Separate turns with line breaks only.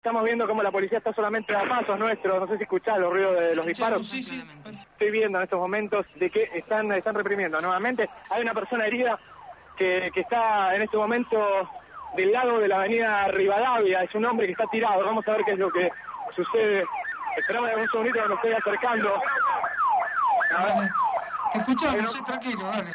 Estamos viendo cómo la policía está solamente a pasos nuestros, no sé si escuchás los ruidos de los disparos.
Sí.
Estoy viendo en estos momentos de que están reprimiendo nuevamente. Hay una persona herida que está en este momento del lado de la avenida Rivadavia, es un hombre que está tirado, vamos a ver qué es lo que sucede. Esperamos un segundito que me estoy acercando.
Vale. Te escuchamos, tranquilo, dale.